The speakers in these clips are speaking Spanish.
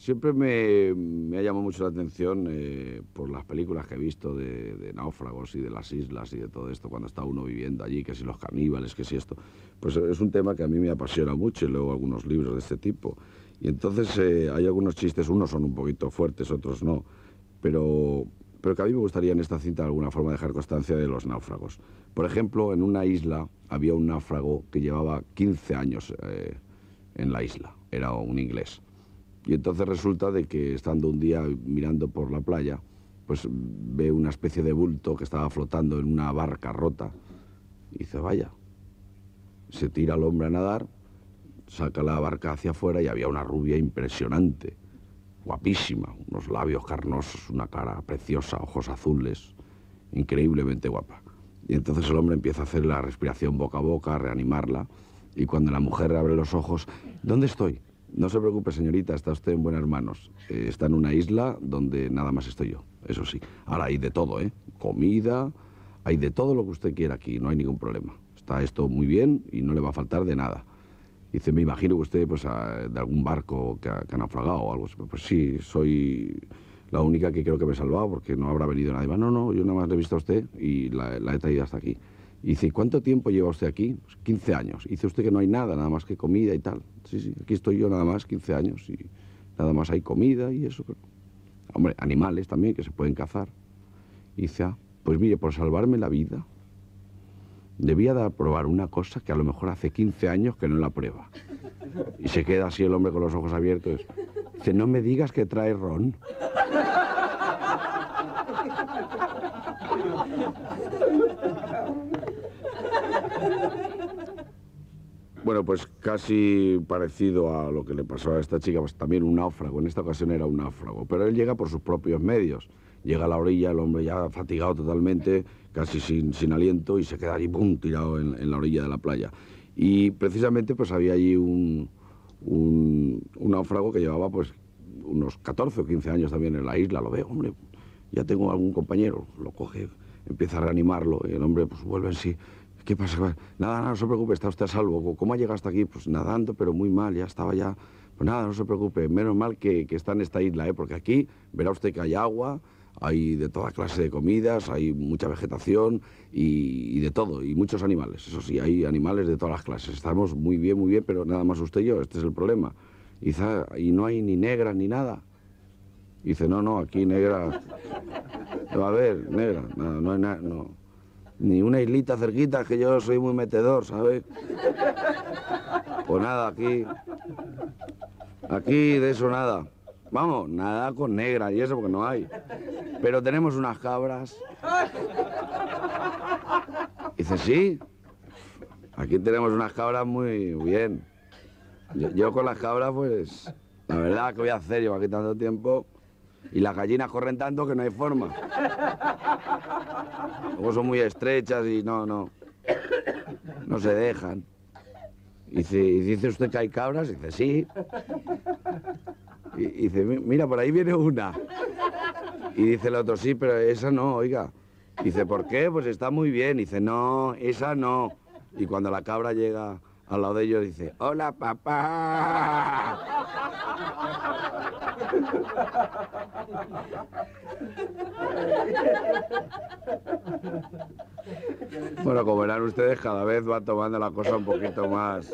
siempre me ha llamado mucho la atención por las películas que he visto de náufragos y de las islas y de todo esto, cuando está uno viviendo allí, que si los caníbales, que si esto. Pues es un tema que a mí me apasiona mucho y leo algunos libros de este tipo. Y entonces hay algunos chistes, unos son un poquito fuertes, otros no, pero que a mí me gustaría en esta cinta de alguna forma dejar constancia de los náufragos. Por ejemplo, en una isla había un náufrago que llevaba 15 años en la isla, era un inglés. Y entonces resulta de que estando un día mirando por la playa, pues ve una especie de bulto que estaba flotando en una barca rota. Y dice, vaya, se tira el hombre a nadar, saca la barca hacia afuera y había una rubia impresionante, guapísima, unos labios carnosos, una cara preciosa, ojos azules, increíblemente guapa. Y entonces el hombre empieza a hacer la respiración boca a boca, a reanimarla, y cuando la mujer abre los ojos, ¿dónde estoy? No se preocupe, señorita, está usted en buenas manos. Está en una isla donde nada más estoy yo, eso sí. Ahora hay de todo, ¿eh? Comida, hay de todo lo que usted quiera aquí, no hay ningún problema. Está esto muy bien y no le va a faltar de nada. Dice, me imagino que usted, pues, de algún barco que ha naufragado o algo así. Pues sí, soy la única que creo que me he salvado porque no habrá venido nadie más. No, no, yo nada más le he visto a usted y la he traído hasta aquí. Y dice, ¿cuánto tiempo lleva usted aquí? Pues 15 años. Dice usted que no hay nada, nada más que comida y tal. Sí, sí, aquí estoy yo nada más, 15 años y nada más hay comida y eso. Pero... Hombre, animales también que se pueden cazar. Y dice, ah, pues mire, por salvarme la vida, debía de probar una cosa que a lo mejor hace 15 años que no la prueba. Y se queda así el hombre con los ojos abiertos. Dice, no me digas que trae ron. Bueno, pues casi parecido a lo que le pasó a esta chica, pues también un náufrago, en esta ocasión era un náufrago, pero él llega por sus propios medios. Llega a la orilla, el hombre ya fatigado totalmente, casi sin aliento, y se queda allí, ¡pum!, tirado en la orilla de la playa. Y precisamente pues había allí un náufrago que llevaba pues unos 14 o 15 años también en la isla. Lo ve, hombre, ya tengo algún compañero, lo coge, empieza a reanimarlo, y el hombre pues vuelve en sí. ¿Qué pasa? Nada, nada, no se preocupe, está usted a salvo. ¿Cómo ha llegado hasta aquí? Pues nadando, pero muy mal, ya estaba ya... Pues nada, no se preocupe, menos mal que está en esta isla, ¿eh? Porque aquí verá usted que hay agua, hay de toda clase de comidas, hay mucha vegetación y de todo, y muchos animales. Eso sí, hay animales de todas las clases. Estamos muy bien, pero nada más usted y yo, este es el problema. Y no hay ni negras ni nada. Y dice, no, no, aquí negra... Va a haber, negra, nada, no hay nada, no... Ni una islita cerquita, que yo soy muy metedor, ¿sabes? Pues nada, aquí de eso nada. Vamos, nada con negra y eso porque no hay. Pero tenemos unas cabras. Dice, sí, aquí tenemos unas cabras muy bien. Yo con las cabras, pues, la verdad, ¿qué voy a hacer? Llevo aquí tanto tiempo y las gallinas corren tanto que no hay forma. Luego son muy estrechas y no se dejan. Y dice usted que hay cabras, y dice, sí. Y dice, mira, por ahí viene una. Y dice el otro, sí, pero esa no, oiga. Y dice, ¿por qué? Pues está muy bien. Y dice, no, esa no. Y cuando la cabra llega al lado de ellos, dice, hola, papá. Bueno, como verán ustedes, cada vez va tomando la cosa un poquito más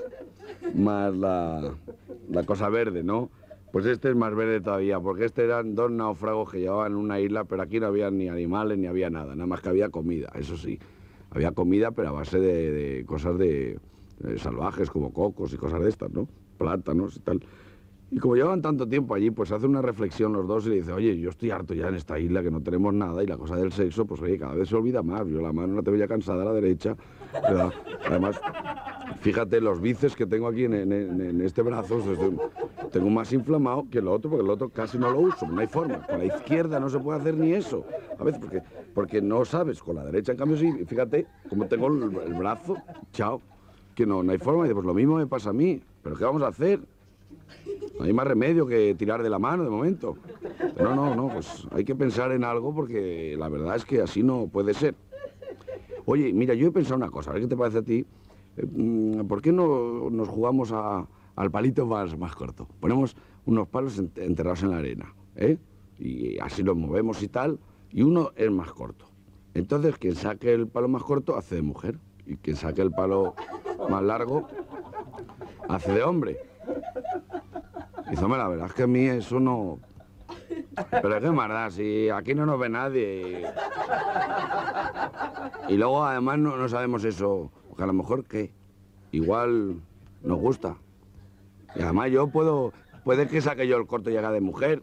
la cosa verde, ¿no? Pues este es más verde todavía, porque este eran dos náufragos que llevaban una isla, pero aquí no había ni animales ni había nada, nada más que había comida, eso sí. Había comida, pero a base de cosas de salvajes, como cocos y cosas de estas, ¿no? Plátanos y tal. Y como llevan tanto tiempo allí, pues hace una reflexión los dos y le dice, oye, yo estoy harto ya en esta isla que no tenemos nada y la cosa del sexo, pues oye, cada vez se olvida más. Yo la mano la tengo ya cansada a la derecha. ¿Verdad? Además, fíjate los bíceps que tengo aquí en este brazo, tengo más inflamado que el otro, porque el otro casi no lo uso, no hay forma. Con la izquierda no se puede hacer ni eso. A veces porque no sabes, con la derecha en cambio sí, fíjate cómo tengo el brazo, chao, que no hay forma. Y dice, pues lo mismo me pasa a mí, pero ¿qué vamos a hacer? No hay más remedio que tirar de la mano de momento. No, pues hay que pensar en algo porque la verdad es que así no puede ser. Oye, mira, yo he pensado una cosa, a ver qué te parece a ti. ¿Por qué no nos jugamos al palito más corto? Ponemos unos palos enterrados en la arena, ¿eh? Y así los movemos y tal, y uno es más corto. Entonces, quien saque el palo más corto hace de mujer, y quien saque el palo más largo hace de hombre. Dice, hombre, la verdad es que a mí eso no... Pero es que más da, si aquí no nos ve nadie. Y luego además no sabemos eso, porque a lo mejor que igual nos gusta. Y además yo puede que saque yo el corto y haga de mujer.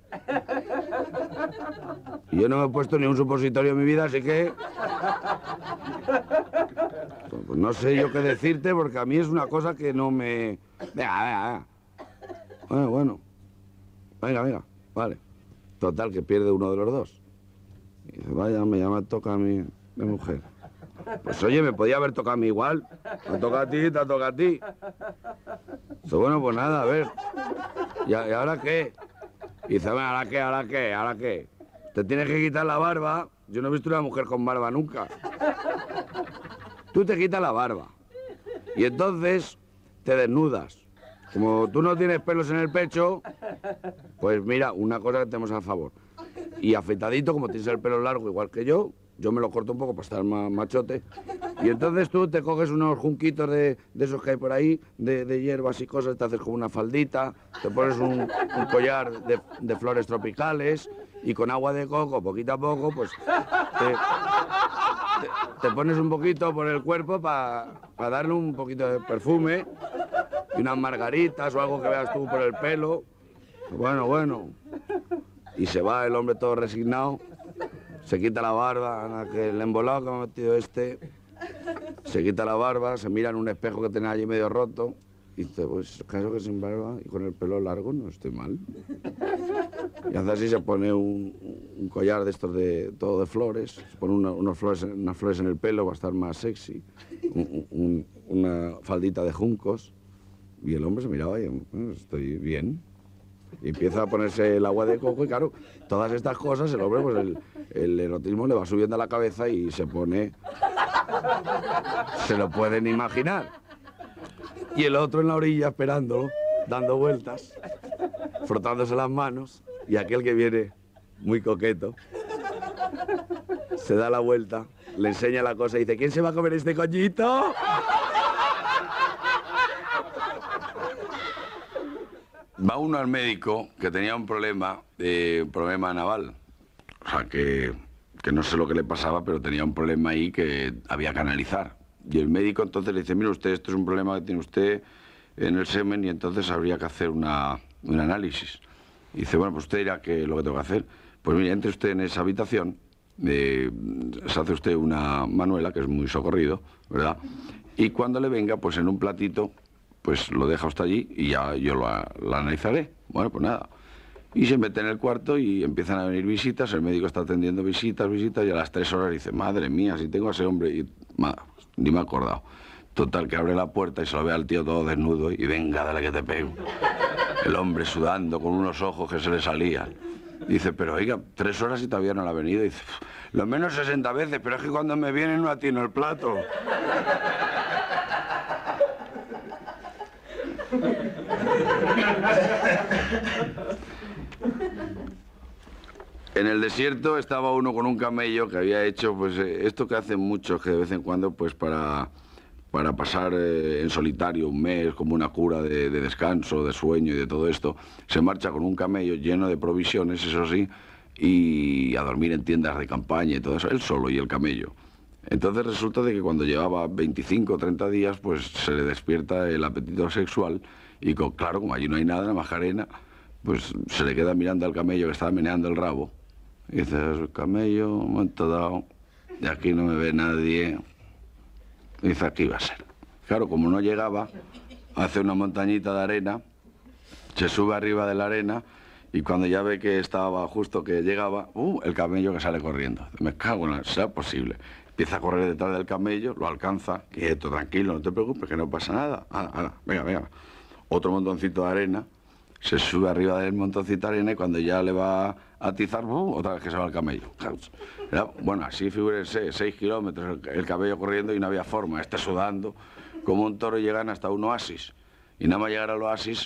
Y yo no me he puesto ni un supositorio en mi vida, así que... Pues no sé yo qué decirte, porque a mí es una cosa que no me... Venga. Bueno. Venga, vale. Total, que pierde uno de los dos. Y dice, vaya, me toca a mí de mujer. Pues oye, me podía haber tocado a mí igual. Te toca a ti, te toca a ti. Dice, bueno, pues nada, a ver. ¿Y ahora qué? Y dice, bueno, ¿ahora qué? Te tienes que quitar la barba. Yo no he visto una mujer con barba nunca. Tú te quitas la barba. Y entonces te desnudas. Como tú no tienes pelos en el pecho, pues mira, una cosa que tenemos a favor. Y afeitadito, como tienes el pelo largo igual que yo me lo corto un poco para estar más machote. Y entonces tú te coges unos junquitos de esos que hay por ahí, de hierbas y cosas, te haces como una faldita, te pones un collar de flores tropicales y con agua de coco, poquito a poco, pues te pones un poquito por el cuerpo para darle un poquito de perfume. Y unas margaritas o algo que veas tú por el pelo. Bueno. Y se va el hombre todo resignado, se quita la barba, que el embolado que me ha metido este, se quita la barba, se mira en un espejo que tenía allí medio roto, y dice, pues caso que sin barba y con el pelo largo no estoy mal. Y hace así, se pone un collar de estos todo de flores, se pone unas flores en el pelo para estar más sexy, una faldita de juncos. Y el hombre se miraba y estoy bien. Y empieza a ponerse el agua de coco y claro, todas estas cosas, el hombre, pues el erotismo le va subiendo a la cabeza y se pone... Se lo pueden imaginar. Y el otro en la orilla esperándolo, dando vueltas, frotándose las manos, y aquel que viene muy coqueto, se da la vuelta, le enseña la cosa y dice, ¿quién se va a comer este coñito? Va uno al médico que tenía un problema naval. O sea, que no sé lo que le pasaba, pero tenía un problema ahí que había que analizar. Y el médico entonces le dice, mire usted, esto es un problema que tiene usted en el semen y entonces habría que hacer un análisis. Y dice, bueno, pues usted dirá que lo que tengo que hacer. Pues mire, entre usted en esa habitación, se hace usted una manuela, que es muy socorrido, ¿verdad? Y cuando le venga, pues en un platito, pues lo deja usted allí y ya yo lo analizaré. Bueno, pues nada. Y se mete en el cuarto y empiezan a venir visitas, el médico está atendiendo visitas, y a las 3 horas dice, madre mía, si tengo a ese hombre, y ni me he acordado. Total, que abre la puerta y se lo ve al tío todo desnudo y venga, dale que te pego. El hombre sudando con unos ojos que se le salían. Dice, pero oiga, 3 horas y todavía no le ha venido. Dice, lo menos 60 veces, pero es que cuando me viene no atino el plato. En el desierto estaba uno con un camello que había hecho, pues, esto que hacen muchos, que de vez en cuando, pues, para pasar en solitario un mes, como una cura de descanso, de sueño y de todo esto, se marcha con un camello lleno de provisiones, eso sí, y a dormir en tiendas de campaña y todo eso, él solo y el camello. Entonces resulta de que cuando llevaba 25 o 30 días, pues se le despierta el apetito sexual y claro, como allí no hay nada, nada más arena, pues se le queda mirando al camello que estaba meneando el rabo. Y dice, el camello, un momento dado, de aquí no me ve nadie. Y dice, aquí va a ser. Claro, como no llegaba, hace una montañita de arena, se sube arriba de la arena y cuando ya ve que estaba justo que llegaba, el camello que sale corriendo. Me cago en la... sea posible. Empieza a correr detrás del camello, lo alcanza, quieto, tranquilo, no te preocupes, que no pasa nada. Venga. Otro montoncito de arena, se sube arriba del montoncito de arena y cuando ya le va a atizar, otra vez que se va el camello. Bueno, así figúrense, 6 kilómetros el camello corriendo y no había forma, está sudando como un toro y llegan hasta un oasis. Y nada más llegar al oasis,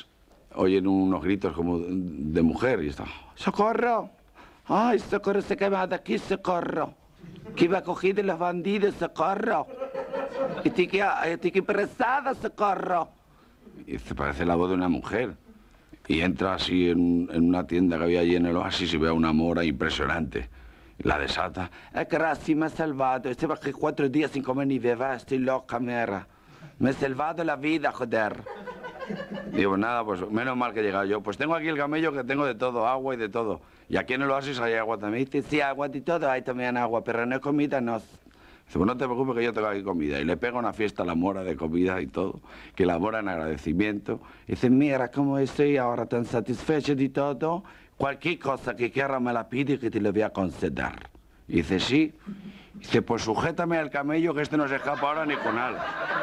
oyen unos gritos como de mujer y está, ¡socorro! ¡Ay, socorro, se quema de aquí, socorro! Que iba a coger de los bandidos, socorro. Estoy que presada, socorro. Y se parece la voz de una mujer. Y entra así en una tienda que había allí en el Oasis y ve a una mora impresionante. La desata. Gracias, me ha salvado. Estuve aquí 4 días sin comer ni beber. Estoy loca, mera. Me he salvado la vida, joder. Digo, nada, pues menos mal que he llegado yo. Pues tengo aquí el camello que tengo de todo, agua y de todo. Y aquí en el Oasis hay agua también. Dice, sí, agua y todo, hay también agua, pero no es comida, no. Dice, pues no te preocupes que yo tengo aquí comida. Y le pega una fiesta a la mora de comida y todo, que la mora en agradecimiento. Dice, mira, como estoy ahora tan satisfecho de todo, cualquier cosa que quiera me la pide que te lo voy a conceder. Y dice, sí. Dice, pues sujétame al camello que este no se escapa ahora ni con algo.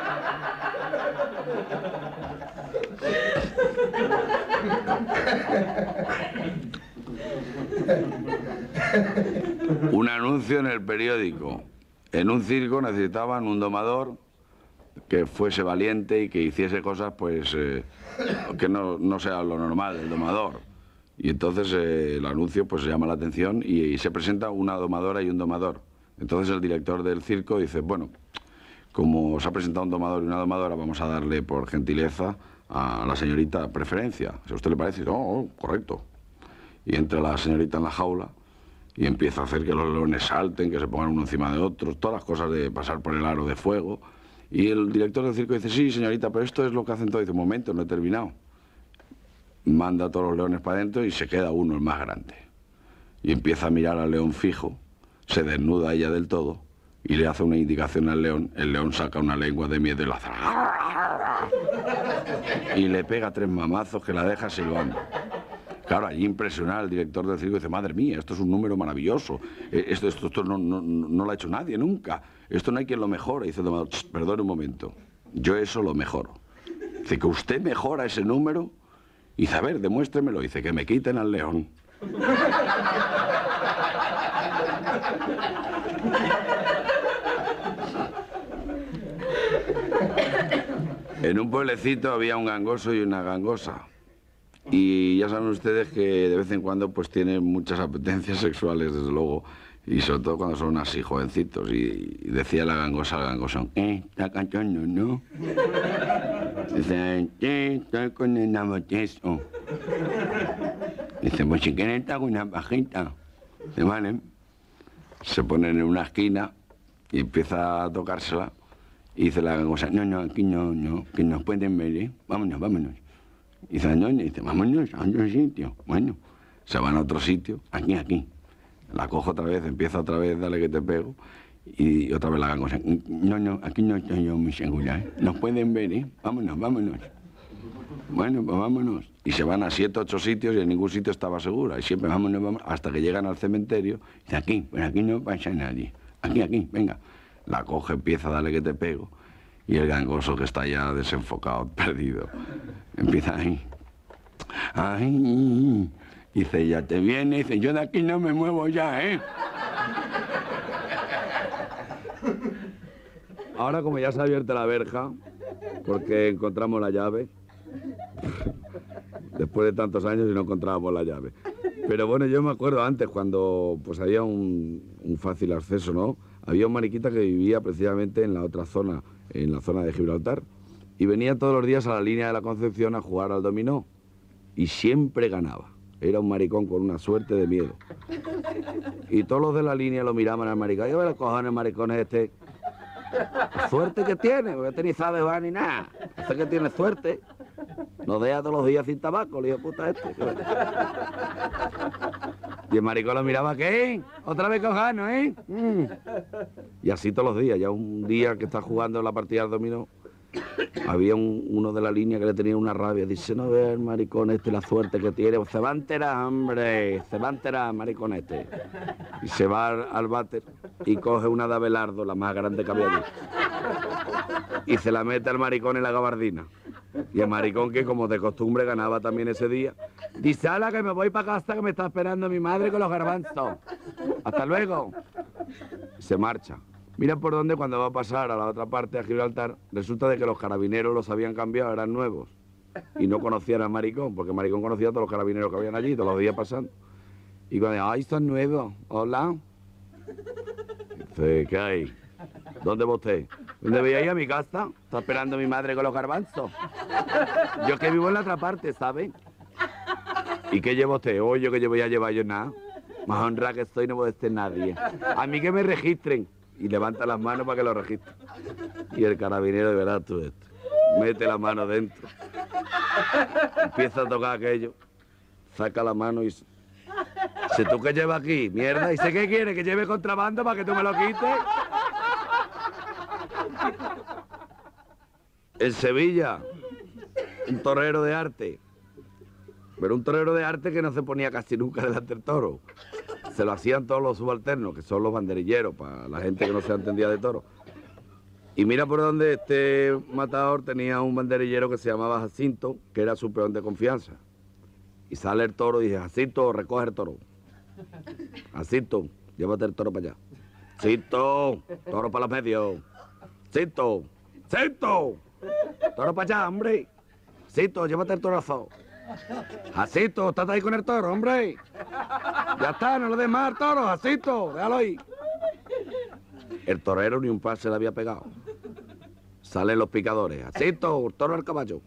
Un anuncio en el periódico. En un circo necesitaban un domador que fuese valiente y que hiciese cosas, pues, que no sea lo normal, el domador. Y entonces el anuncio pues se llama la atención y se presenta una domadora y un domador. Entonces el director del circo dice, bueno, como se ha presentado un domador y una domadora, vamos a darle por gentileza a la señorita preferencia. Si a usted le parece, no, correcto. Y entra la señorita en la jaula y empieza a hacer que los leones salten, que se pongan uno encima de otros, todas las cosas de pasar por el aro de fuego. Y el director del circo dice, sí, señorita, pero esto es lo que hacen todos. Dice, un momento, no he terminado. Manda a todos los leones para adentro y se queda uno, el más grande. Y empieza a mirar al león fijo, se desnuda ella del todo y le hace una indicación al león. El león saca una lengua de miedo y la hace... Y le pega 3 mamazos que la deja silbando. Claro, allí impresionado el director del circo dice, madre mía, esto es un número maravilloso. Esto no lo ha hecho nadie nunca. Esto no hay quien lo mejore. Dice el domador, perdone un momento, yo eso lo mejoro. Dice, que usted mejora ese número. Y dice, a ver, demuéstremelo. Dice, que me quiten al león. En un pueblecito había un gangoso y una gangosa. Y ya saben ustedes que de vez en cuando pues tienen muchas apetencias sexuales, desde luego. Y sobre todo cuando son así jovencitos. Y decía la gangosa al gangosón, está cantando, ¿no? Dice, estoy con el naboteso. Dice, pues si quieren te hago una pajita. Dice, vale. Se ponen en una esquina y empieza a tocársela. Y dice la gangosa, no, aquí no, que nos pueden ver, ¿eh? Vámonos. Y dice, no, dice, vámonos a otro sitio. Bueno, se van a otro sitio, aquí. La cojo otra vez, empieza otra vez, dale que te pego. Y otra vez la gangosa, no, aquí no estoy yo muy segura, ¿eh? Nos pueden ver, ¿eh? Vámonos. Bueno, pues vámonos. Y se van a 7, 8 sitios y en ningún sitio estaba segura. Y siempre vámonos, hasta que llegan al cementerio. Dice, aquí no pasa nadie. Aquí, venga. La coge, empieza, dale que te pego. Y el gangoso, que está ya desenfocado, perdido, empieza ahí. Ay, dice, ya te viene. Dice, yo de aquí no me muevo ya, ¿eh? Ahora, como ya se ha abierto la verja, porque encontramos la llave, después de tantos años y no encontrábamos la llave. Pero bueno, yo me acuerdo antes, cuando pues había un fácil acceso, ¿no? Había un mariquita que vivía precisamente en la otra zona, en la zona de Gibraltar, y venía todos los días a la línea de la Concepción a jugar al dominó, y siempre ganaba. Era un maricón con una suerte de miedo. Y todos los de la línea lo miraban al maricón. Yo, los cojones, maricones este... Suerte que tiene, porque este ni sabe jugar ni nada. Este que tiene suerte. Nos deja todos los días sin tabaco, le dijo, puta este. Y el maricón lo miraba, ¿qué? Otra vez cojano, ¿eh? Y así todos los días. Ya un día que está jugando la partida del dominó, había uno de la línea que le tenía una rabia. Dice, no ve el maricón este la suerte que tiene. Se va a enterar, hombre. Se va a enterar, maricón este. Y se va al váter y coge una de Abelardo, la más grande que había allí. Y se la mete al maricón en la gabardina. Y el maricón, que como de costumbre ganaba también ese día, dice, ala, que me voy para casa, que me está esperando mi madre con los garbanzos. Hasta luego. Se marcha. Mira por dónde, cuando va a pasar a la otra parte, a Gibraltar, resulta de que los carabineros los habían cambiado, eran nuevos. y no conocían al Maricón, porque Maricón conocía a todos los carabineros que habían allí, todos los días pasando. Y cuando decían, ¡ay, son nuevos! ¡Hola! Dice, ¿qué hay? ¿Dónde va usted? ¿Dónde voy a ir a mi casa? Está esperando mi madre con los garbanzos. Yo que vivo en la otra parte, ¿sabe? ¿Y qué lleva usted? Oh, yo que yo voy a llevar yo nada. Más honrada que estoy no puede ser nadie. A mí que me registren. Y levanta las manos para que lo registren. Y el carabinero, de verdad, tú esto. Mete la mano dentro. Empieza a tocar aquello. Saca la mano y dice, ¿tú qué llevas aquí? Mierda. ¿Y sé qué quiere? ¿Que lleve contrabando para que tú me lo quites? En Sevilla, un torero de arte. Pero un torero de arte que no se ponía casi nunca delante del toro. Se lo hacían todos los subalternos, que son los banderilleros, para la gente que no se entendía de toro. Y mira por donde este matador tenía un banderillero que se llamaba Jacinto, que era su peón de confianza. Y sale el toro y dice, Jacinto, recoge el toro. Jacinto, llévate el toro para allá. Jacinto, toro para los medios. Jacinto, Jacinto, toro para allá, hombre. Jacinto, llévate el torazo. Jacinto, ¿estás ahí con el toro, hombre? Ya está, no le des más al toro, Jacinto, déjalo ahí. El torero ni un par se le había pegado. Salen los picadores. Jacinto, el toro al caballo.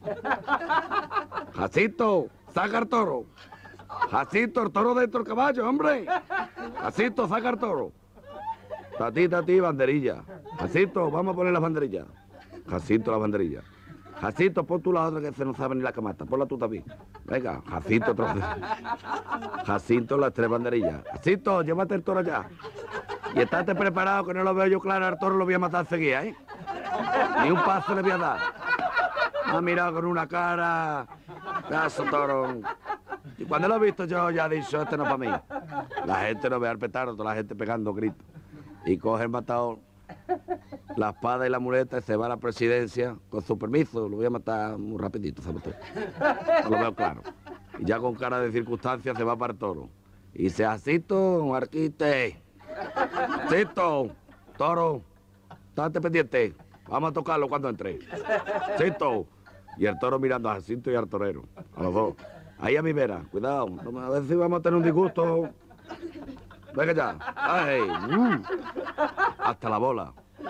Jacinto, saca el toro. Jacinto, el toro dentro del caballo, hombre. Jacinto, saca el toro. Tati, banderilla. Jacinto, vamos a poner las banderillas. Jacinto, las banderillas. Jacinto, pon tú la otra que se no sabe ni la camata. Ponla tú también. Venga, Jacinto, otra vez. Jacinto, las 3 banderillas. Jacinto, llévate el toro allá. Y estate preparado, que no lo veo yo claro, al toro lo voy a matar enseguida, ¿eh? Ni un paso le voy a dar. Me ha mirado con una cara... Pedazo toro. Y cuando lo he visto yo ya he dicho, este no es para mí. La gente no ve al petardo, toda la gente pegando gritos. Y coge el matador, la espada y la muleta y se va a la presidencia con su permiso. Lo voy a matar muy rapidito, ¿sabes tú? No lo veo claro. Y ya con cara de circunstancia se va para el toro. Y dice, Jacinto, Marquite. Jacinto, toro, estate pendiente. Vamos a tocarlo cuando entre. Jacinto. Y el toro mirando a Jacinto y al torero, a los dos. Ahí a mi vera, cuidado, a ver si vamos a tener un disgusto. Venga ya. Ay, hasta la bola.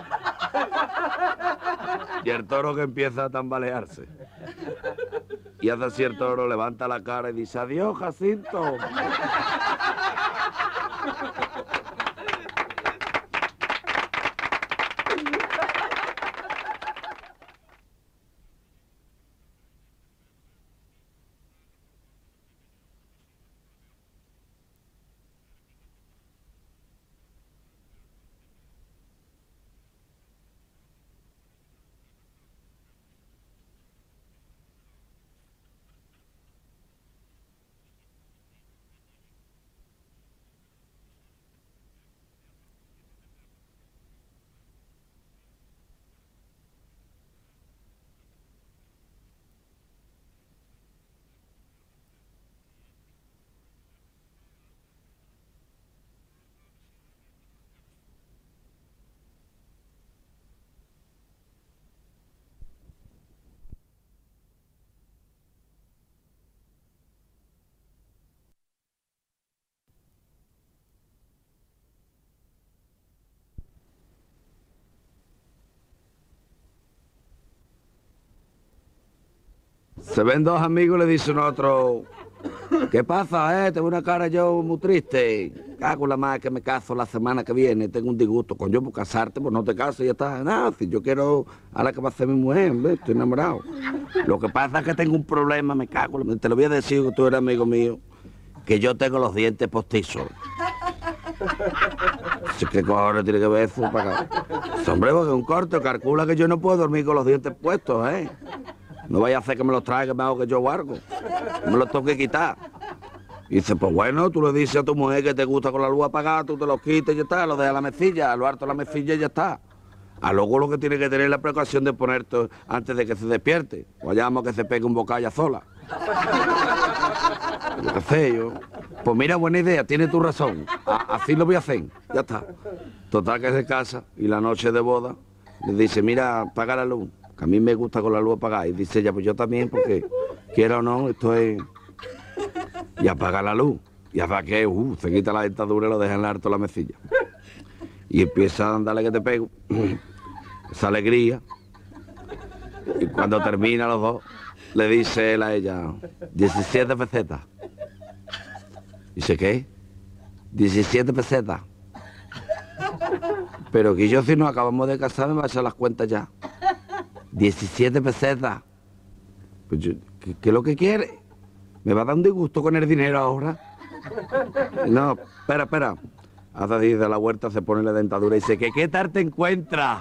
Y el toro que empieza a tambalearse. Y hace así el toro, levanta la cara y dice, adiós, Jacinto. Se ven dos amigos y le dice uno a otro, ¿qué pasa, Tengo una cara yo muy triste. Cago en la madre que me caso la semana que viene, tengo un disgusto. Con yo por casarte, pues no te caso y ya está. Nada, si yo quiero a la que va a ser mi mujer, ¿ves? Estoy enamorado. Lo que pasa es que tengo un problema, me cago. Te lo voy a decir que tú eres amigo mío, que yo tengo los dientes postizos. ¿Qué cojones tiene que ver eso para acá? Hombre, porque un corte, calcula que yo no puedo dormir con los dientes puestos, No vaya a hacer que me los traiga, me hago que yo guargo. Me los tengo que quitar. Y dice, pues bueno, tú le dices a tu mujer que te gusta con la luz apagada, tú te los quites y ya está, los dejas a la mesilla, a lo harto de la mesilla y ya está. A luego lo que tiene que tener es la precaución de ponerte antes de que se despierte. O vayamos que se pegue un bocalla sola. Lo que sé yo. Pues mira, buena idea, tienes tu razón. Así lo voy a hacer, ya está. Total que se casa y la noche de boda le dice, mira, apaga la luz. que a mí me gusta con la luz apagada. Y dice ella, pues yo también, porque quiera o no, esto es... Y apaga la luz. Y hasta que se quita la dentadura y lo deja en harto la mesilla. Y empieza a darle que te pego. Esa alegría. Y cuando termina los dos, le dice él a ella, 17 pesetas. Dice, ¿qué? 17 pesetas. Pero que yo si nos acabamos de casar me va a echar las cuentas ya. 17 pesetas. Pues yo, ¿qué es lo que quiere? ¿Me va a dar un disgusto con el dinero ahora? No, espera. Hasta dice la huerta, se pone la dentadura y dice, ¿qué tal te encuentras?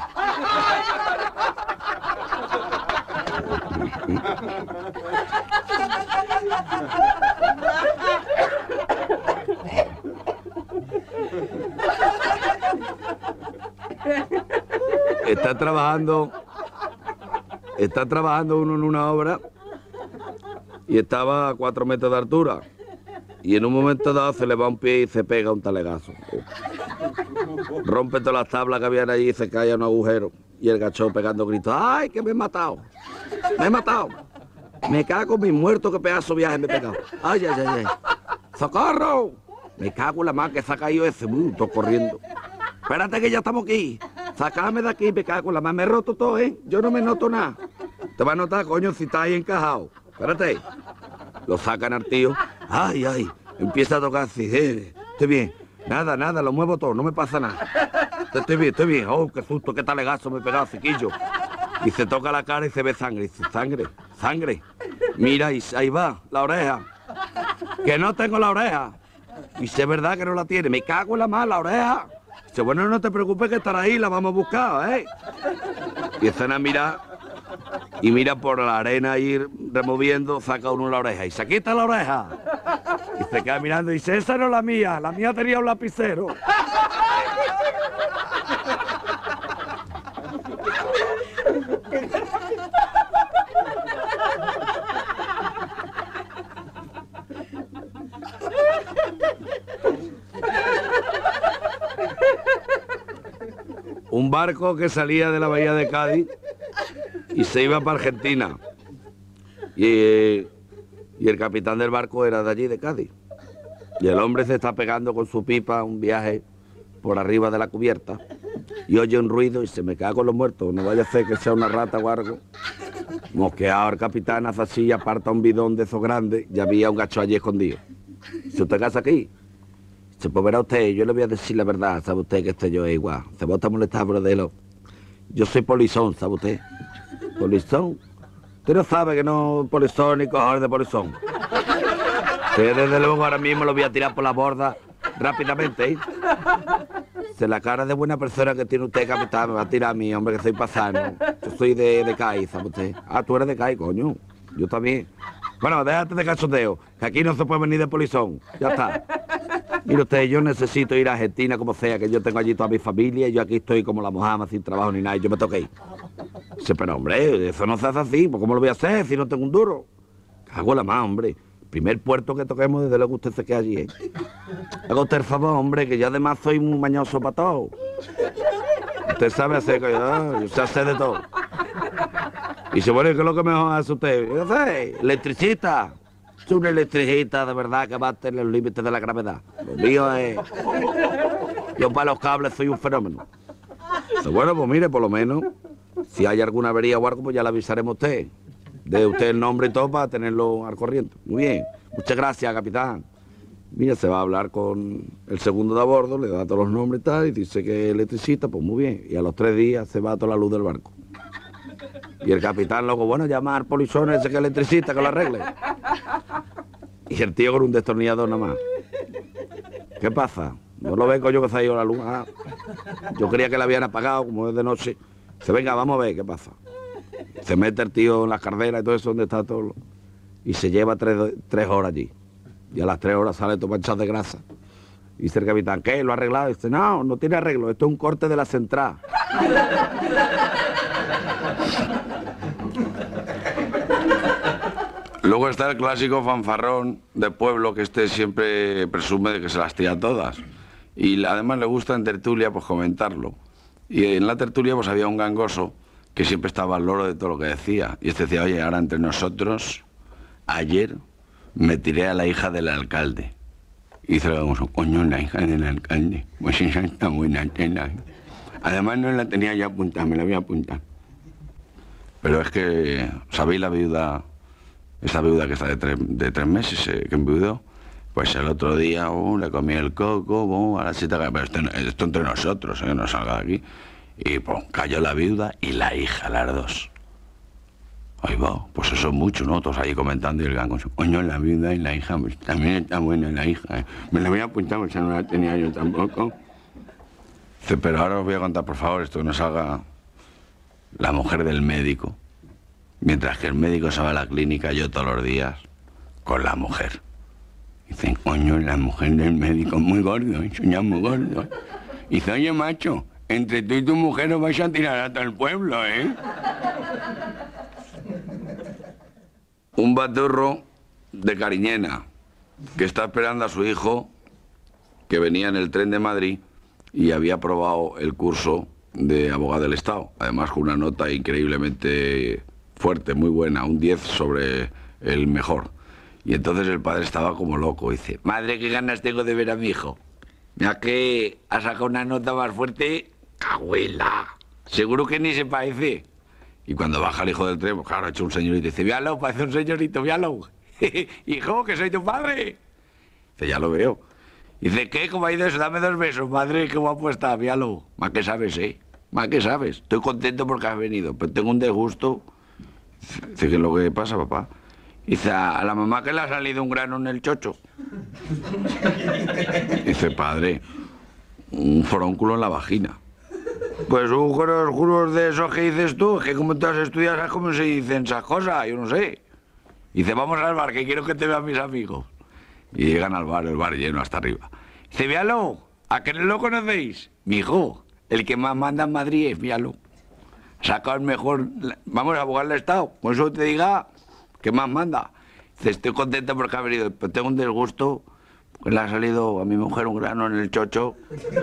Está trabajando uno en una obra y estaba a 4 metros de altura y en un momento dado se le va un pie y se pega un talegazo. Rompe todas las tablas que habían allí y se cae a un agujero y el gacho pegando gritos, ¡ay, que me he matado! ¡Me he matado! ¡Me cago en mi muerto, qué pedazo de viaje me he pegado! ¡Ay! ¡Socorro! Me cago en la mano que se ha caído ese mundo corriendo. Espérate que ya estamos aquí. Sácame de aquí, me cago en la mano. Me he roto todo, ¿eh? Yo no me noto nada. Te va a notar, coño, si estás ahí encajado. Espérate. Lo sacan al tío. ¡Ay! Empieza a tocar así. Estoy bien. Nada, lo muevo todo, no me pasa nada. Estoy bien. ¡Oh, qué susto, qué talegazo me he pegado, ciquillo! Y se toca la cara y se ve sangre. Y dice, sangre. Mira, y ahí va, la oreja. Que no tengo la oreja. Y si es verdad que no la tiene, me cago en la mano, la oreja. Dice, bueno, no te preocupes que estará ahí, la vamos a buscar, ¿eh? Y empiezan a mirar, y mira por la arena ir removiendo, saca uno la oreja, y se quita la oreja. Y se queda mirando y dice, esa no es la mía tenía un lapicero. Un barco que salía de la bahía de Cádiz y se iba para Argentina. Y el capitán del barco era de allí, de Cádiz. Y el hombre se está pegando con su pipa un viaje por arriba de la cubierta y oye un ruido y se me cae con los muertos. No vaya a ser que sea una rata o algo. Mosqueado el capitán hace así y aparta un bidón de esos grandes y había un gacho allí escondido. Si usted casa aquí, se pues verá usted, yo le voy a decir la verdad, sabe usted que este yo es igual. Se va a molestar, brodelo. Yo soy polizón, ¿sabe usted? ¿Polizón? Usted no sabe que no polizón ni cojones de polizón. Que desde luego ahora mismo lo voy a tirar por la borda rápidamente, ¿eh? Se la cara de buena persona que tiene usted, capitán, me va a tirar a mí, hombre, que soy pasano. Yo soy de CAI, ¿sabe usted? Ah, tú eres de CAI, coño. Yo también. Bueno, déjate de cachondeo, que aquí no se puede venir de polizón. Ya está. Mire usted, yo necesito ir a Argentina como sea, que yo tengo allí toda mi familia y yo aquí estoy como la mojama, sin trabajo ni nada, y yo me toqué ir. Dice, pero hombre, eso no se hace así, pues ¿cómo lo voy a hacer si no tengo un duro? Cago la más, hombre. Primer puerto que toquemos, desde luego usted se queda allí, ¿eh? Haga usted el favor, hombre, que yo además soy muy mañoso para todo. Usted sabe hacer, yo sé hacer de todo. Y dice, bueno, ¿qué es lo que mejor hace usted? Yo sé, electricista. Es una electricista de verdad que bate en los límites de la gravedad. Lo mío es... Yo para los cables soy un fenómeno. Dice, bueno, pues mire, por lo menos, si hay alguna avería o algo, pues ya le avisaremos a usted. De usted el nombre y todo para tenerlo al corriente. Muy bien. Muchas gracias, capitán. Mira, se va a hablar con el segundo de a bordo, le da todos los nombres y tal, y dice que es electricista, pues muy bien. Y a los 3 días se va toda la luz del barco. Y el capitán luego, bueno, llama al polizón ese que es electricista, que lo arregle. Y el tío con un destornillador nada más. ¿Qué pasa? ¿No lo ve, coño, que se ha ido la luz? Ah, yo creía que la habían apagado, como es de noche. Dice, venga, vamos a ver, ¿qué pasa? Se mete el tío en las carreras y todo eso, donde está todo. Y se lleva 3 horas allí. Y a las 3 horas sale todo manchado de grasa. Y dice el capitán, ¿qué? ¿Lo ha arreglado? Y dice, no tiene arreglo, esto es un corte de la central. Luego está el clásico fanfarrón de pueblo que siempre presume de que se las tira todas. Y además le gusta en tertulia pues comentarlo. Y en la tertulia pues había un gangoso que siempre estaba al loro de todo lo que decía. Y este decía, oye, ahora entre nosotros, ayer me tiré a la hija del alcalde. Y dice el gangoso, coño, la hija del alcalde, pues esa está buena tela. Además no la tenía ya apuntada, me la voy a apuntar. Pero es que, ¿sabéis la viuda, esa viuda que está de tres meses, que enviudó? Pues el otro día, le comí el coco, a la chita, pero esto entre nosotros, no salga de aquí. Y pues cayó la viuda y la hija, las dos. Ahí va, pues eso es mucho, ¿no? Todos ahí comentando y el gangoso, coño, la viuda y la hija, pues también está buena la hija. Me la voy a apuntar, porque no la tenía yo tampoco. Dice, pero ahora os voy a contar, por favor, esto que nos haga la mujer del médico. Mientras que el médico se va a la clínica, yo todos los días con la mujer. Dicen, coño, la mujer del médico es muy gordo, eso ya es muy gordo. Dice, oye, macho, entre tú y tu mujer os vais a tirar a todo el pueblo, ¿eh? Un baturro de Cariñena que está esperando a su hijo, que venía en el tren de Madrid y había aprobado el curso de abogado del Estado. Además con una nota increíblemente fuerte, muy buena, un 10 sobre el mejor. Y entonces el padre estaba como loco. Dice, madre, qué ganas tengo de ver a mi hijo. Mira que ha sacado una nota más fuerte. ¡Abuela! Seguro que ni se parece. Y cuando baja el hijo del tren, pues claro, ha hecho un señorito. Dice, véalo, parece un señorito, véalo. Hijo, que soy tu padre. Dice, ya lo veo. Dice, ¿qué? ¿Cómo ha ido eso? Dame 2 besos, madre, qué guapo está, véalo. Más que sabes, ¿eh? Más que sabes. Estoy contento porque has venido, pero tengo un desgusto. Dice, ¿qué es lo que pasa, papá? Dice, a la mamá que le ha salido un grano en el chocho. Dice, padre, un forónculo en la vagina. Pues juros de esos que dices tú, es que como tú has estudiado, ¿sabes cómo se dicen esas cosas? Yo no sé. Dice, vamos al bar, que quiero que te vean mis amigos. Y llegan al bar, el bar lleno hasta arriba. Dice, véalo, ¿a qué no lo conocéis? Mi hijo, el que más manda en Madrid es, véalo. Saca el mejor, vamos a abogar al Estado, por eso te diga que más manda. Dice, estoy contento porque ha venido, pero tengo un disgusto, porque le ha salido a mi mujer un grano en el chocho.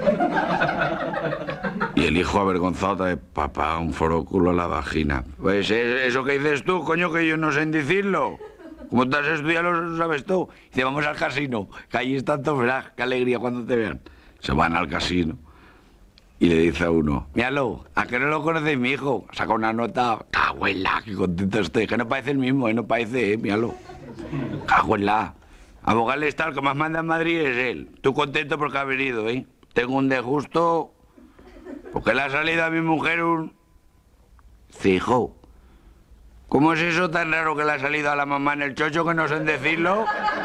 Y el hijo avergonzado de papá, un foróculo en la vagina. Pues eso que dices tú, coño, que yo no sé en decirlo. Como tú has estudiado, lo sabes tú. Dice, vamos al casino, que allí están todos, verás, qué alegría cuando te vean. Se van al casino. Y le dice a uno, míralo, ¿a qué no lo conocéis, mi hijo? Saca una nota, caguela, qué contento estoy, que no parece el mismo, no parece, míralo. Caguela. Abogado del Estado, el que más manda en Madrid es él. Estoy contento porque ha venido, ¿eh? Tengo un desgusto, porque le ha salido a mi mujer un... Dice, hijo, ¿cómo es eso tan raro que le ha salido a la mamá en el chocho que no sé en decirlo?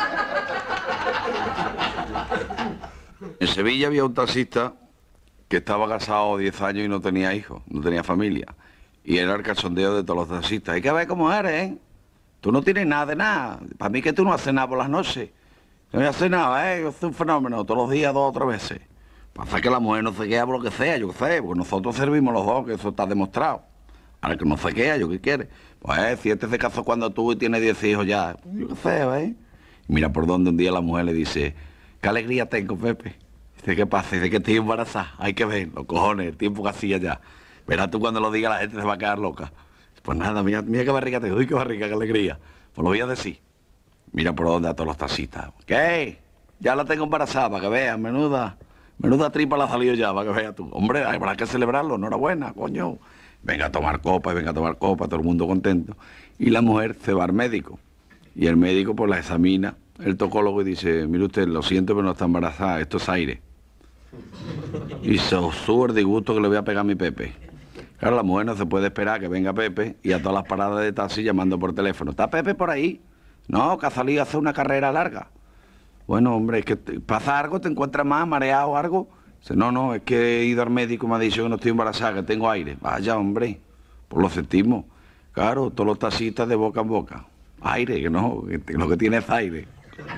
En Sevilla había un taxista que estaba casado 10 años y no tenía hijos, no tenía familia. Y era el cachondeo de todos los taxistas. Hay que ver cómo eres, ¿eh? Tú no tienes nada de nada. Para mí que tú no haces nada por las noches. No voy a hacer nada, ¿eh? Yo soy un fenómeno, todos los días, 2 o 3 veces. Pasa que la mujer no se queda por lo que sea, yo qué sé, porque nosotros servimos los dos, que eso está demostrado. Ahora que no se queda, ¿yo qué quiere? Pues si este se casó cuando tú y tiene 10 hijos ya, yo qué sé, ¿eh? Y mira por dónde un día la mujer le dice, qué alegría tengo, Pepe. Dice, ¿qué pasa? Dice que estoy embarazada. Hay que ver, los cojones, el tiempo que hacía ya. Verás tú cuando lo diga la gente se va a quedar loca. Pues nada, mira qué barriga tengo, uy, qué barriga, qué alegría. Pues lo voy a decir. Mira por dónde a todos los taxistas. ¿Qué? Ya la tengo embarazada, para que veas, menuda tripa la ha salido ya, para que veas tú. Hombre, habrá que celebrarlo, enhorabuena, coño. Venga a tomar copa, todo el mundo contento. Y la mujer se va al médico. Y el médico pues la examina, el tocólogo, y dice, mire usted, lo siento, pero no está embarazada, esto es aire. Y se os sube el disgusto que le voy a pegar a mi Pepe. Claro, la mujer no se puede esperar que venga Pepe y a todas las paradas de taxi llamando por teléfono. ¿Está Pepe por ahí? No, que ha salido a hacer una carrera larga. Bueno, hombre, es que pasa algo, te encuentras más mareado o algo. Dice, no, es que he ido al médico y me ha dicho que no estoy embarazada, que tengo aire. Vaya, hombre, pues lo sentimos. Claro, todos los taxistas de boca en boca. Aire, que no, que lo que tiene es aire.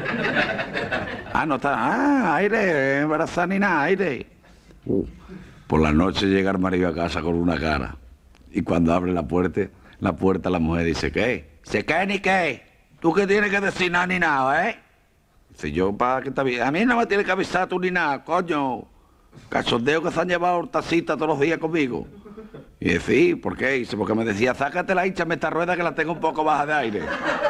No está, aire, embarazada ni nada, aire. Por la noche llega el marido a casa con una cara. Y cuando abre la puerta la mujer dice, ¿qué? Dice, ¿qué ni qué? ¿Tú qué tienes que decir nada ni nada, eh? Dice, yo para que te avise. A mí no me tienes que avisar tú ni nada, coño. Cachondeo que se han llevado taxistas todos los días conmigo. Y Y dice, sí, ¿por qué? Dice, porque me decía, sácatela y échame esta rueda que la tengo un poco baja de aire.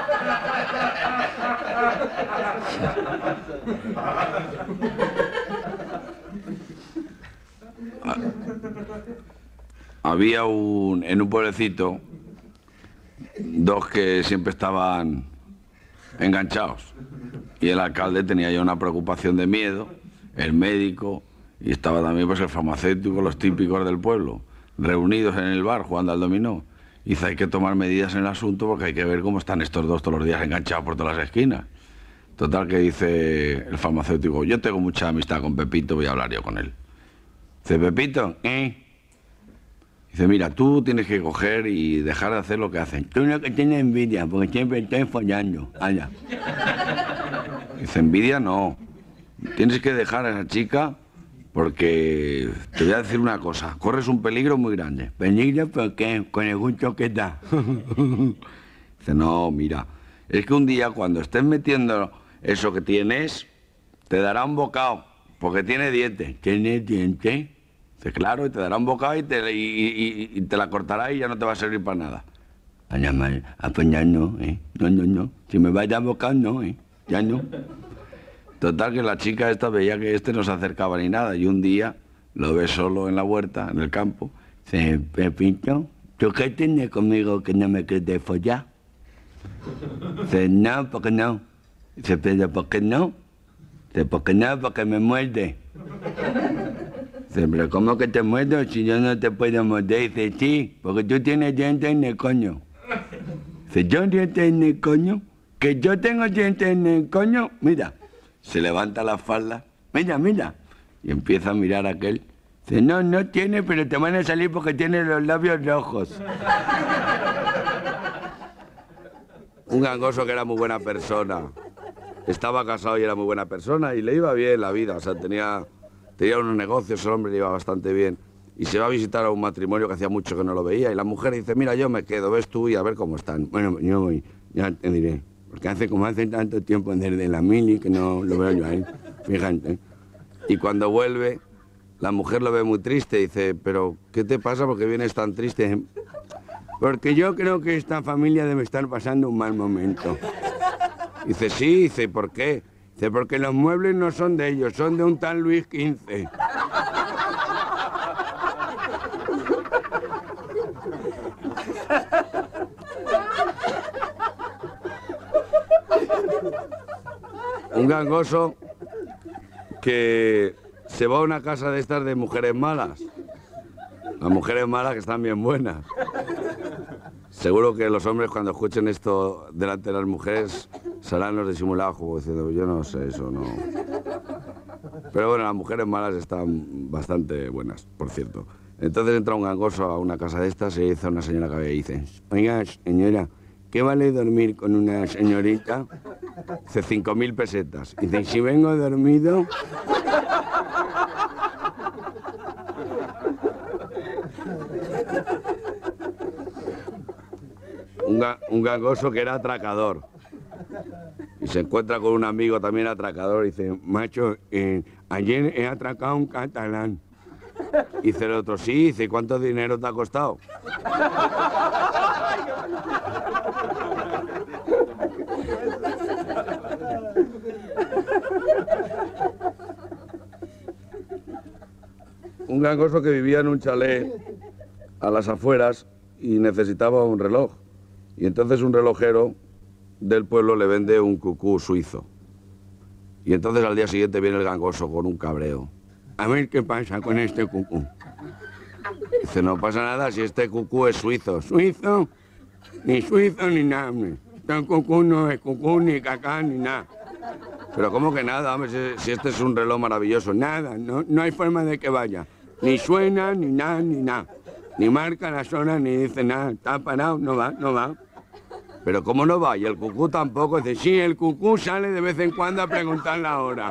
Había en un pueblecito dos que siempre estaban enganchados. Y el alcalde tenía ya una preocupación de miedo, el médico, y estaba también pues el farmacéutico, los típicos del pueblo, reunidos en el bar jugando al dominó. Y dice, hay que tomar medidas en el asunto porque hay que ver cómo están estos dos todos los días enganchados por todas las esquinas. Total que dice el farmacéutico, yo tengo mucha amistad con Pepito, voy a hablar yo con él. Dice, Pepito, Dice, mira, tú tienes que coger y dejar de hacer lo que hacen. Tú no que tienes envidia, porque siempre estoy follando. Allá. Dice, envidia no. Tienes que dejar a esa chica porque te voy a decir una cosa. Corres un peligro muy grande. ¿Peligro por qué? Con el gusto que da. Dice, no, mira. Es que un día cuando estés metiendo eso que tienes, te dará un bocado. Porque tiene dientes. ¿Tiene dientes? Dice, claro, y te dará un bocado y te la cortará y ya no te va a servir para nada. Vaya mal, pues ya no, No. Si me va a dar bocado, no, Ya no. Total que la chica esta veía que no se acercaba ni nada y un día lo ve solo en la huerta, en el campo. Dice, Pepito, ¿tú qué tienes conmigo que no me quieres follar? Dice, no, ¿por qué no? Dice, pero ¿por qué no? Dice, ¿por qué no? Porque me muerde. Dice, pero ¿cómo que te muerdo si yo no te puedo morder? Dice, sí, porque tú tienes dientes en el coño. Dice, ¿yo dientes en el coño? ¿Que yo tengo dientes en el coño? Mira, se levanta la falda, mira, y empieza a mirar a aquel. Dice, no tiene, pero te van a salir porque tiene los labios rojos. Un gangoso que era muy buena persona. Estaba casado y era muy buena persona y le iba bien la vida, o sea, tenía unos negocios, el hombre le iba bastante bien. Y se va a visitar a un matrimonio que hacía mucho que no lo veía. Y la mujer dice, mira, yo me quedo, ves tú y a ver cómo están. Bueno, yo voy, ya te diré. Porque hace tanto tiempo desde la mili que no lo veo yo a él. Fíjate. Y cuando vuelve, la mujer lo ve muy triste. Dice, pero ¿qué te pasa? ¿Por qué vienes tan triste? Porque yo creo que esta familia debe estar pasando un mal momento. Dice, sí, dice, ¿por qué? Dice, porque los muebles no son de ellos, son de un tal Luis XV. Un gangoso que se va a una casa de estas de mujeres malas. Las mujeres malas que están bien buenas. Seguro que los hombres cuando escuchen esto delante de las mujeres serán los disimulados como diciendo, yo no sé, eso no. Pero bueno, las mujeres malas están bastante buenas, por cierto. Entonces entra un gangoso a una casa de estas y dice a una señora que dice, oiga, señora, ¿qué vale dormir con una señorita? Dice, 5.000 pesetas. Dice, ¿y si vengo dormido? Un gangoso que era atracador. Y se encuentra con un amigo también atracador y dice, macho, ayer he atracado a un catalán. Y dice el otro, sí, dice, ¿cuánto dinero te ha costado? Un gangoso que vivía en un chalet a las afueras y necesitaba un reloj. Y entonces un relojero del pueblo le vende un cucú suizo. Y entonces al día siguiente viene el gangoso con un cabreo. A ver qué pasa con este cucú. Dice, no pasa nada si este cucú es suizo. ¿Suizo? Ni suizo ni nada. Este cucú no es cucú, ni cacá, ni nada. Pero ¿cómo que nada? Hombre, si este es un reloj maravilloso. Nada, no hay forma de que vaya. Ni suena, ni nada, ni nada. Ni marca las horas, ni dice nada. Está parado, no va. Pero ¿cómo no va? Y el cucú tampoco. Dice, sí, el cucú sale de vez en cuando a preguntar la hora.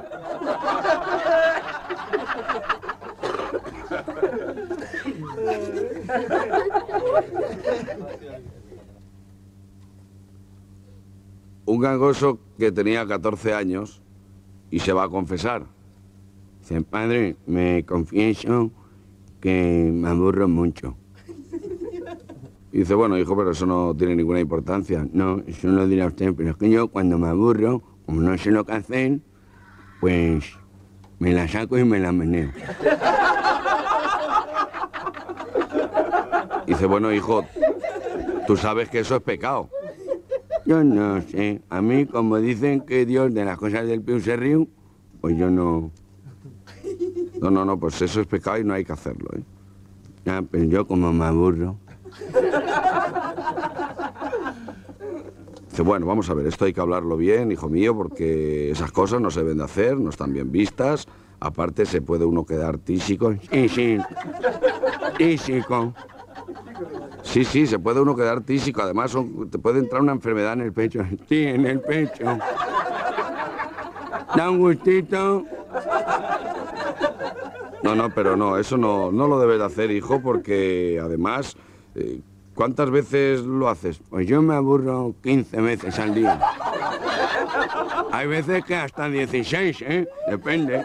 Un gangoso que tenía 14 años y se va a confesar. Dice, padre, me confieso que me aburro mucho. Y dice, bueno, hijo, pero eso no tiene ninguna importancia. No, eso no lo dirá usted, pero es que yo cuando me aburro, como no sé lo que hacer, pues me la saco y me la meneo. Y dice, bueno, hijo, tú sabes que eso es pecado. Yo no sé, a mí como dicen que Dios de las cosas del piu se ríe, pues yo no... No, pues eso es pecado y no hay que hacerlo, ¿eh? Ya, pero yo como me aburro... Dice, bueno, vamos a ver, esto hay que hablarlo bien, hijo mío, porque esas cosas no se deben de hacer, no están bien vistas. Aparte se puede uno quedar tísico. Sí, tísico. Sí, se puede uno quedar tísico. Además, te puede entrar una enfermedad en el pecho. Sí, en el pecho. Da un gustito. No, pero no, eso no lo debes de hacer, hijo, porque además, ¿cuántas veces lo haces? Pues yo me aburro 15 veces al día. Hay veces que hasta 16, ¿eh? Depende.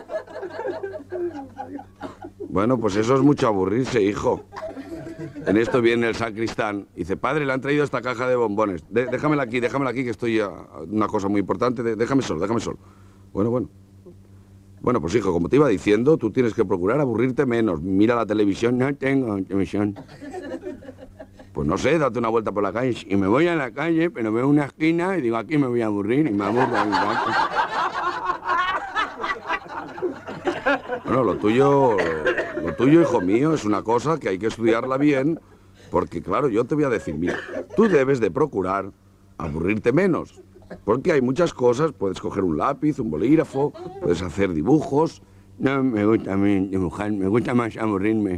Bueno, pues eso es mucho aburrirse, hijo. En esto viene el sacristán y dice, padre, le han traído esta caja de bombones. Déjamela aquí, que estoy a una cosa muy importante. Déjame solo. Bueno. Bueno, pues hijo, como te iba diciendo, tú tienes que procurar aburrirte menos. Mira la televisión. No tengo televisión. Pues no sé, date una vuelta por la calle. Y me voy a la calle, pero veo una esquina y digo, aquí me voy a aburrir y me aburro. Bueno, lo tuyo, hijo mío, es una cosa que hay que estudiarla bien, porque claro, yo te voy a decir, mira, tú debes de procurar aburrirte menos, porque hay muchas cosas, puedes coger un lápiz, un bolígrafo, puedes hacer dibujos. No me gusta a mí dibujar, me gusta más aburrirme.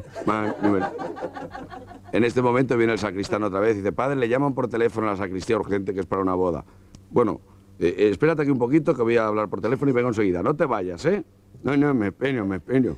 En este momento viene el sacristán otra vez y dice, padre, le llaman por teléfono a la sacristía urgente que es para una boda. Bueno, espérate aquí un poquito que voy a hablar por teléfono y vengo enseguida. No te vayas, ¿eh? No, me espero.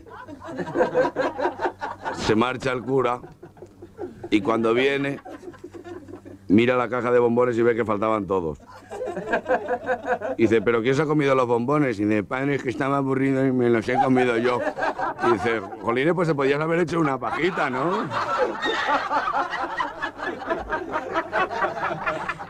Se marcha el cura y cuando viene, mira la caja de bombones y ve que faltaban todos. Y dice, ¿pero quién se ha comido los bombones? Y dice, padre, es que estaba aburrido y me los he comido yo. Y dice, jolines, pues se podías haber hecho una pajita, ¿no?